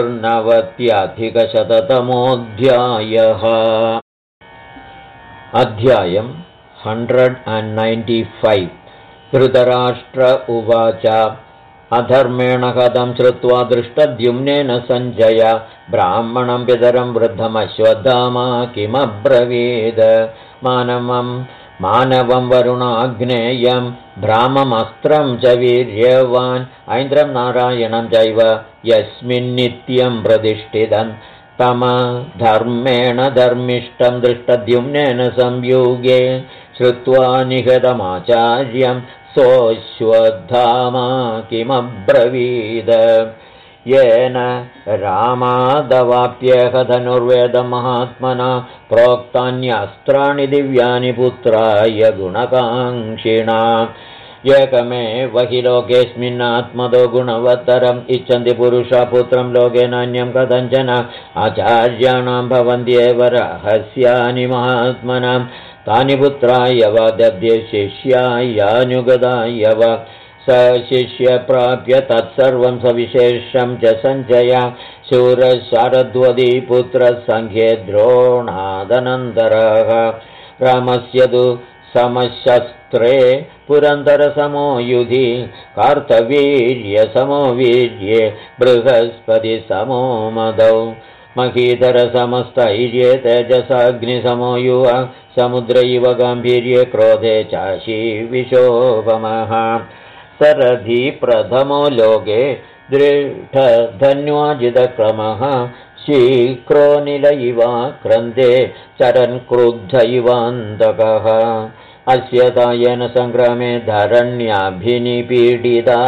चतुर्नवत्यधिकशततमोऽध्यायः। अध्यायम् 195। धृतराष्ट्र उवाच अधर्मेण हतं श्रुत्वा दृष्टद्युम्नेन सञ्जय ब्राह्मणं पितरं वृद्धमश्वत्थामा किमब्रवीद मानवं वरुणाग्नेयं भ्राममस्त्रं च वीर्यवान् ऐन्द्रं नारायणं चैव यस्मिन्नित्यं प्रतिष्ठितं तमधर्मेण धर्मिष्ठं दृष्टद्युम्नेन संयुगे श्रुत्वा निहतमाचार्यं सोऽश्वत्थामा किमब्रवीद येन रामादवाप्येह धनुर्वेदमहात्मना प्रोक्तान्यस्त्राणि दिव्यानि पुत्राय गुणकाङ्क्षिणा एकमेव हि लोकेऽस्मिन्नात्मदो गुणवत्तरम् इच्छन्ति पुरुषा पुत्रं लोके नान्यं कथञ्चन आचार्याणां भवन्त्येव रहस्यानि महात्मनां तानि पुत्राय वा दद्ये शिष्यायानुगदाय वा स शिष्य प्राप्य तत्सर्वं सविशेषं च सञ्चय शूरशारद्वदी पुत्रसङ्ख्ये द्रोणादनन्तरः रामस्य तु समशस्त्रे पुरन्दरसमो युधि कार्तवीर्यसमो वीर्ये बृहस्पतिसमो मदौ महीधरसमस्तैर्ये तेजसाग्निसमो युवा समुद्र इव गाम्भीर्ये क्रोधे चाशी विशोभमः सरधि प्रथमो लोके दृढधन्वाजितक्रमः शीक्रो निल इवा क्रन्दे चरन् क्रुद्ध इवान्तकः अस्य तायेन सङ्ग्रामे धरण्याभिनिपीडिता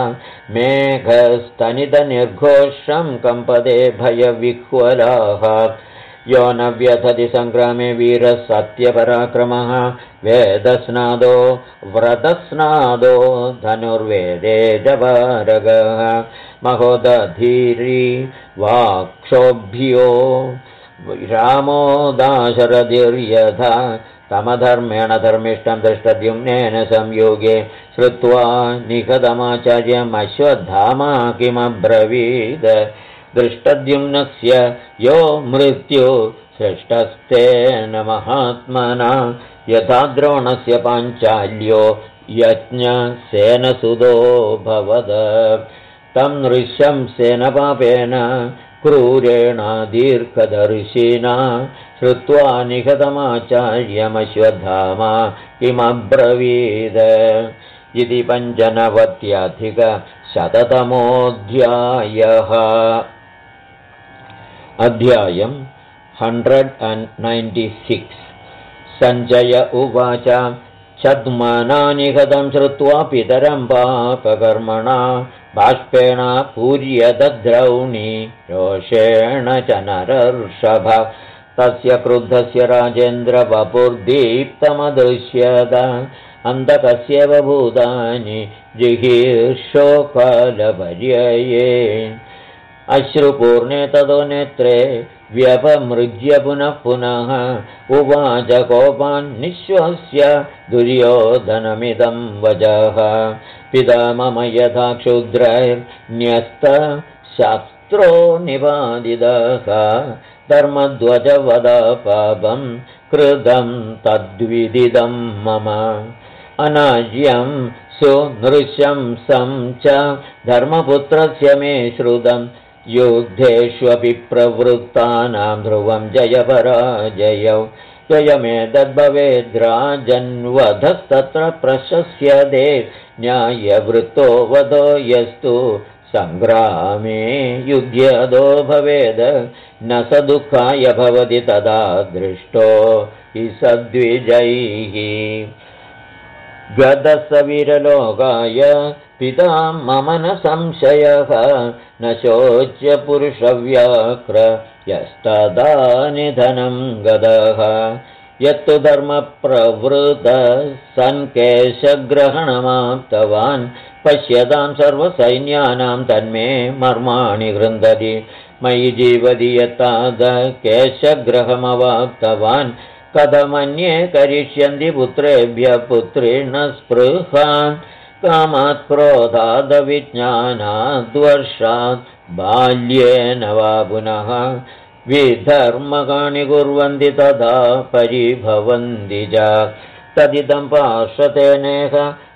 मेघस्तनितनिर्घोषं कम्पदे भयविह्वलाः यो न व्यथति सङ्ग्रामे वीरः सत्यपराक्रमः वेदस्नादो व्रतस्नादो धनुर्वेदे जवारगः महोदधीरी वाक्षोभ्यो रामो दाशरथिर्यथा तमधर्मेण धर्मिष्ठं दृष्टद्युम्नेन संयोगे श्रुत्वा निखतमाचार्यम् अश्वत्थामा किमब्रवीद दृष्टद्युम्नस्य यो मृत्यु श्रेष्ठस्तेन महात्मना यथा द्रोणस्य पाञ्चाल्यो यज्ञसेनसुतो भवद तं नृशं सेनपापेन क्रूरेण दीर्घदर्शिना श्रुत्वा निखतमाचार्यमश्वत्थामा किमब्रवीद इति 95 अध्यायम् 196। सञ्जय उवाच छद्मना निहतं श्रुत्वा पितरं पापकर्मणा बाष्पेण पूर्यदद्रौणी रोषेण च नरर्षभ तस्य क्रुद्धस्य राजेन्द्र वपुर्दीप्तमदृश्यत अन्धकस्यैव भूतानि जिगीर्षोकालपर्यये अश्रुपूर्णे ततो नेत्रे व्यपमृज्य पुनः पुनः उवाच कोपान् निःश्वस्य दुर्योधनमिदं वचः पिता मम यथा क्षुद्रैर्न्यस्तशस्त्रो निवादितः धर्मध्वजवदा पापं कृतं तद्विदिदं मम अनाज्यं सुनृशंसं च धर्मपुत्रस्य मे श्रुतं युद्धेष्वपि प्रवृत्तानां ध्रुवं जयपराजयौ जयमेतद्भवेद्राजन्वधस्तत्र प्रशस्यते न्यायवृत्तो वधो यस्तु सङ्ग्रामे युध्यदो भवेद् न स दुःखाय भवति तदा दृष्टो हि सद्विजैः गतसवीरलोकाय पिता मम न संशयः न शोच्य पुरुषव्याघ्र यस्तदा निधनं गदः यत्तु धर्मप्रवृतः सन् केशग्रहणमाप्तवान् पश्यतां सर्वसैन्यानां तन्मे मर्माणि गृह्णति मयि जीवति यत्ताद केशग्रहमवाप्तवान् कथमन्ये करिष्यन्ति पुत्रेभ्यः पुत्रेण स्पृहान् कामात् क्रोधादविज्ञानाद्वर्षात् बाल्येन वा पुनः विधर्मकाणि कुर्वन्ति तदा परिभवन्ति च तदिदं पार्श्वतेनेह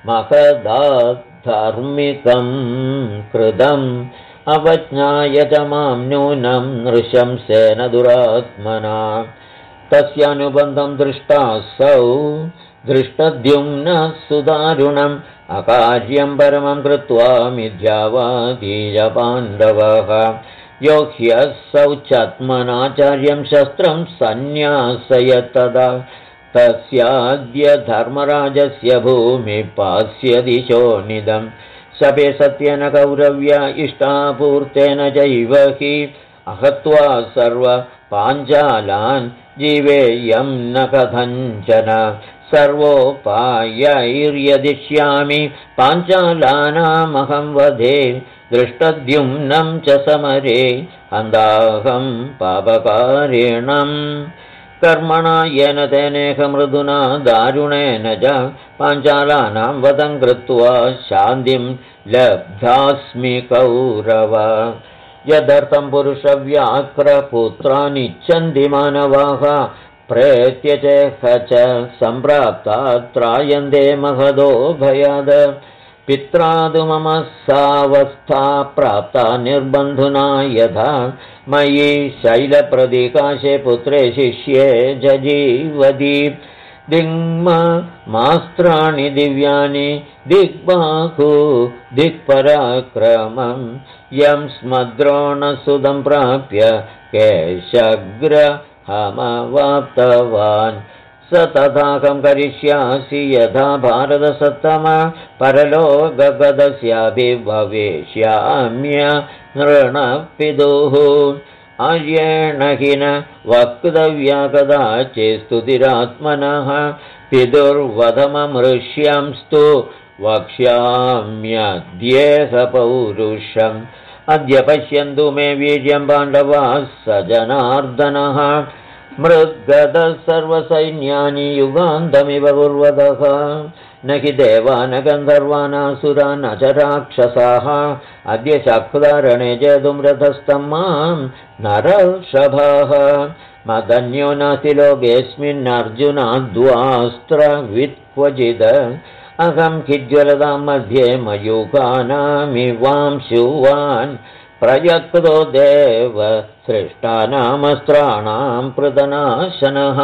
महदाधर्मिकं कृतम् अवज्ञाय च मां नूनं नृशंसेन दुरात्मना तस्यानुबन्धं दृष्टासौ दृष्टद्युम्नः सुदारुणम् अकार्यं परमं कृत्वा मिथ्यावादीय पाण्डवः यो ह्यसौ चात्मनाचार्यं शस्त्रं सन्न्यासयत्तदा तस्याद्य धर्मराजस्य भूमिः पास्यति शोणिदम् शपे सत्येन कौरव्या इष्टापूर्तेन चैव हि अहत्वा सर्वपाञ्चालान् जीवेयं न कथञ्चन सर्वोपायैर्यदिष्यामि पाञ्चालानामहं वधे दृष्टद्युम्नं च समरे अन्दाहं पापकारिणम् कर्मणा येन तेनेह मृदुना दारुणेन च पाञ्चालानां वधं कृत्वा शान्तिं लब्धास्मि कौरव यदर्थं पुरुषव्याघ्रपुत्रानिच्छन्ति मानवाः प्रेत्य चेह च सम्प्राप्ता त्रायन्ते महदो भयाद पित्रादु मम सावस्था प्राप्ता निर्बन्धुना यथा मयि शैलप्रदिकाशे पुत्रे शिष्ये जजीवति दिङ्मास्त्राणि दिव्यानि दिग्बाहु दिक्पराक्रमं यं स्मद्रोणसुदं प्राप्य केशग्रहमवाप्तवान् स तथाहं करिष्यासि यथा भारतसत्तमा परलोकगतस्याभिभवेष्याम्य नृणपितुः आर्येण हि न वक्तव्या कदाचित्स्तुतिरात्मनः पितुर्वधममृष्यंस्तु वक्ष्याम्यद्येह पौरुषम् अद्य पश्यन्तु मे वीर्यं पाण्डवाः स जनार्दनः मृद्गतः सर्वसैन्यानि युगान्तमिव कुर्वतः न हि देवा न गन्धर्वानासुरा न च राक्षसाः अद्य शक्तारणे जेतुं रथस्थं मां नरषभाः मदन्यो नास्ति लोकेऽस्मिन्नर्जुनाद्वास्त्रवित्क्वचिद अहं खिज्वलतां मध्ये मयूखानामिवांशुवान् प्रयक्तो देव सृष्टानामस्त्राणां पृतनाशनः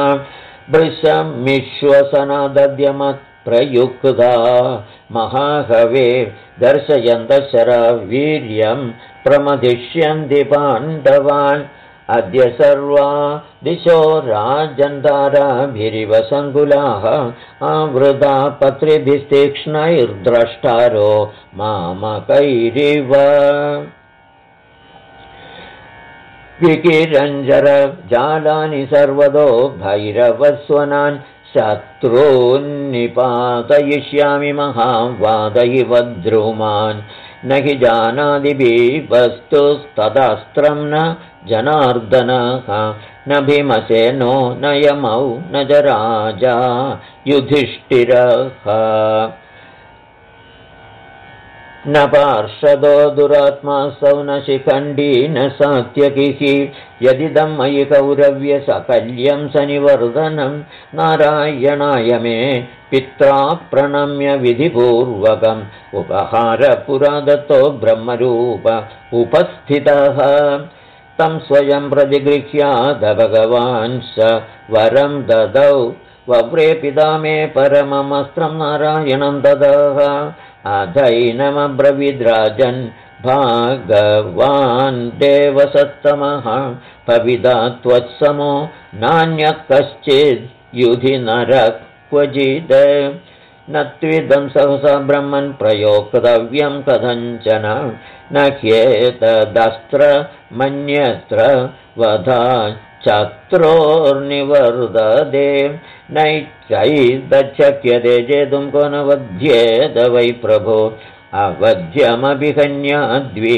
भृशमिश्वसनादद्यमत्प्रयुक्ता महाहवे दर्शयन्तः शरवीर्यं प्रमदिष्यन्ति पाण्डवान् अद्य सर्वा दिशो राजन्ताराभिरिव सङ्कुलाः आवृता पत्रिभिस्तीक्ष्णैर्द्रष्टारो मामकैरिव विकिरञ्जरजालानि सर्वतो भैरवस्वनान् शत्रून्निपातयिष्यामि महावादयिव द्रुमान् न हि जानाति बीभस्तुस्तदास्त्रं न जनार्दनः न भीमसेनो न यमौ न च राजा युधिष्ठिरः न पार्षदो दुरात्मासौ न शिखण्डी न सात्यकिः यदिदं मयि कौरव्य सकल्यं सनिवर्धनं नारायणाय मे पित्रा प्रणम्य विधिपूर्वकम् उपहारपुरा दत्तो ब्रह्मरूप उपस्थितः तं स्वयं प्रतिगृह्याद भगवान् स वरं ददौ वव्रे पिता मे परममस्त्रं नारायणं ददः अधैनमब्रवीद्राजन् भागवान् देवसत्तमः पविता त्वत्समो नान्यः कश्चिद् युधि नरः क्वचित् न त्विदं सहसा ब्रह्मन् प्रयोक्तव्यं कथञ्चन न ह्येतदस्त्र मन्यत्र वधा चत्रोर्निवर्तते नैत्यैतच्छक्यते जेतुं को न वध्येत वै प्रभो अवध्यमपि हन्याद्वि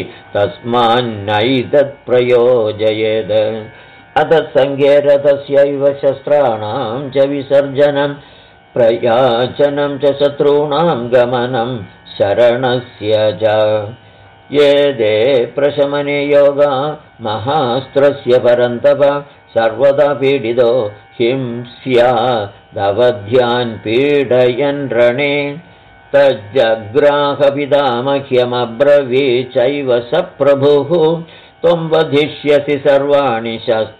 तस्मान्नैतत्प्रयोजयेत् अतः सङ्गे रथस्यैव शस्त्राणां च विसर्जनं प्रयाचनं च शत्रूणां गमनं शरणस्य च ये दे प्रशमने योगा महास्त्रस्य परन्तप सर्वदा पीडितो हिंस्यादवध्यान् पीडयन् रणे तज्जग्राहपितामह्यमब्रवीचैव स प्रभुः त्वं वधिष्यसि सर्वाणि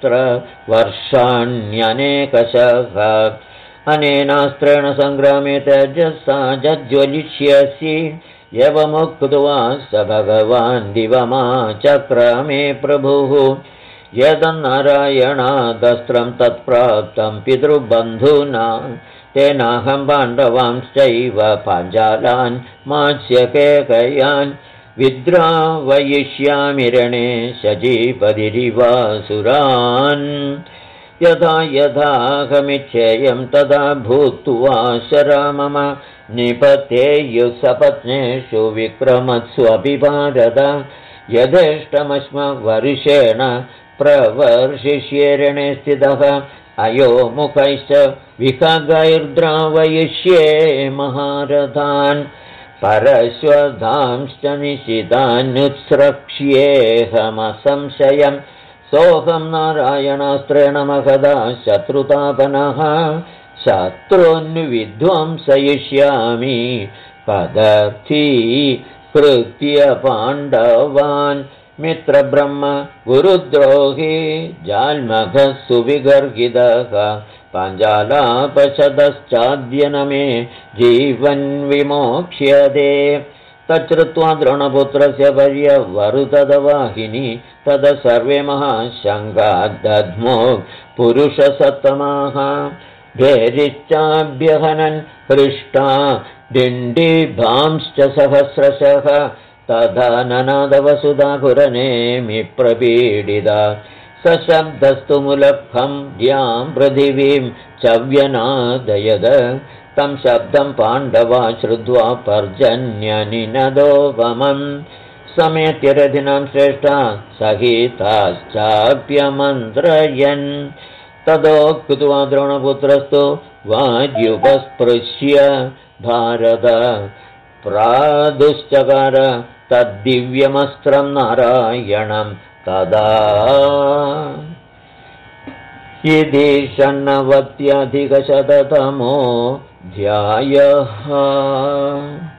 शस्त्रवर्षाण्यनेकशः अनेनास्त्रेण सङ्ग्रामे तेजसा ज्वलिष्यसि एवमुक्त्वा स भगवान् दिवमाचक्रमे प्रभुः यदन्नारायणादस्त्रं तत्प्राप्तं पितृबन्धुना तेनाहं पाण्डवांश्चैव पाञ्चालान् मात्स्यकेकयान् विद्रावयिष्यामि रणे शचीपतिरिवासुरान् यथा यथाहमिच्छेयं तदा भूत्वा शरा मम निपतेयुः सपत्नेषु विक्रमत्स्वपि भारत यथेष्टमस्म वर्षेण प्रवर्षिष्ये रणे स्थितः अयो मुखैश्च विखगैर्द्रावयिष्ये महारथान् परश्वधांश्च निशितान्युत्स्रक्ष्येऽहमसंशयम् सोऽहं नारायणास्त्रेण महदा शत्रुतापनः शत्रून्विध्वंसयिष्यामि पदर्थी कृत्य पाण्डवान् मित्रब्रह्म गुरुद्रोही जाल्मघः सुविगर्हितः पाञ्चालापशतश्चाद्यनमे जीवन् विमोक्ष्यते तच्छ्रुत्वा द्रोणपुत्रस्य पर्यवरुतदवाहिनी तद सर्वे महाशङ्कादध्मो पुरुषसत्तमाः भेरिश्चाभ्यहनन् हृष्टा दिण्डिभांश्च सहस्रशः तथा ननादवसुधाकुरनेमि प्रपीडिता सशब्दस्तु मुलक्खं द्यां पृथिवीं च व्यनादयद तं शब्दं पाण्डवा श्रुत्वा पर्जन्यनिनदोपमम् समेत्य रथिनां श्रेष्ठा सहिताश्चाप्यमन्त्रयन् तदोक्त्वा द्रोणपुत्रस्तु वायुपस्पृश्य भारत प्रादुश्चकार तद्दिव्यमस्त्रं नारायणं तदा इति षण्णवत्यधिकशततमोऽध्यायः।